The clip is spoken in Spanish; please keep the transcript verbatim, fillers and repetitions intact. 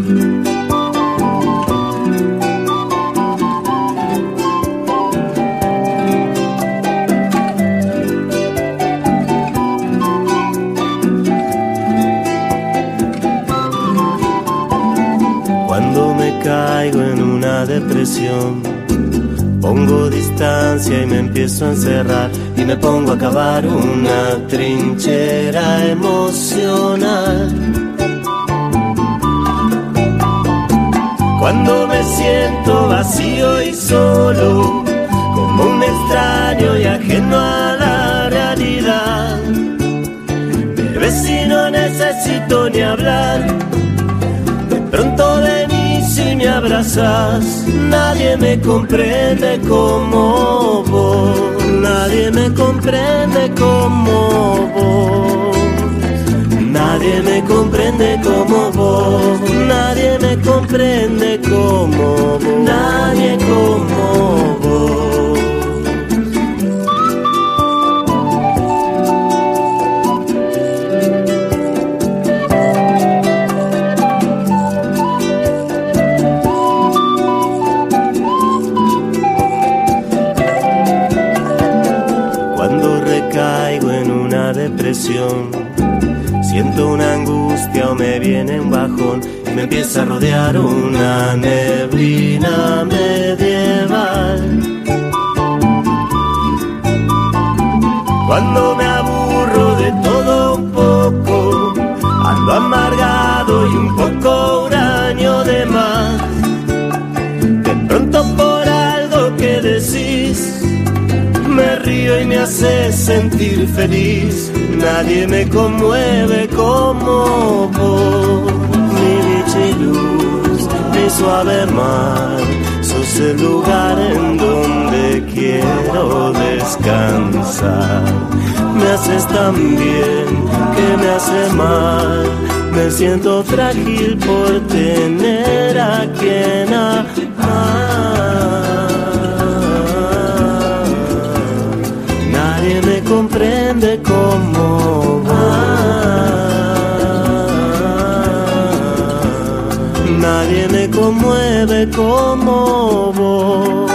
Cuando me caigo en una depresión, pongo distancia y me empiezo a encerrar y me pongo a cavar una trinchera emocional. Cuando me siento vacío y solo, como un extraño y ajeno a la realidad, bebé, si no necesito ni hablar, de pronto venís y me abrazas. Nadie me comprende como vos, nadie me comprende como vos, nadie me comprende como vos, nadie me comprende como vos, nadie como vos. Caigo en una depresión, siento una angustia o me viene un bajón y me empieza a rodear una neblina medieval. Cuando me aburro de todo un poco, ando amargado y un poco huraño de más, de pronto por algo que decís me río y me hace sentir feliz. Nadie me conmueve como vos, mi dicha y luz, mi suave mar. Sos el lugar en donde quiero descansar. Me haces tan bien que me hace mal. Me siento frágil por tener a quien amar. Nadie me comprende como vos, nadie me conmueve como vos.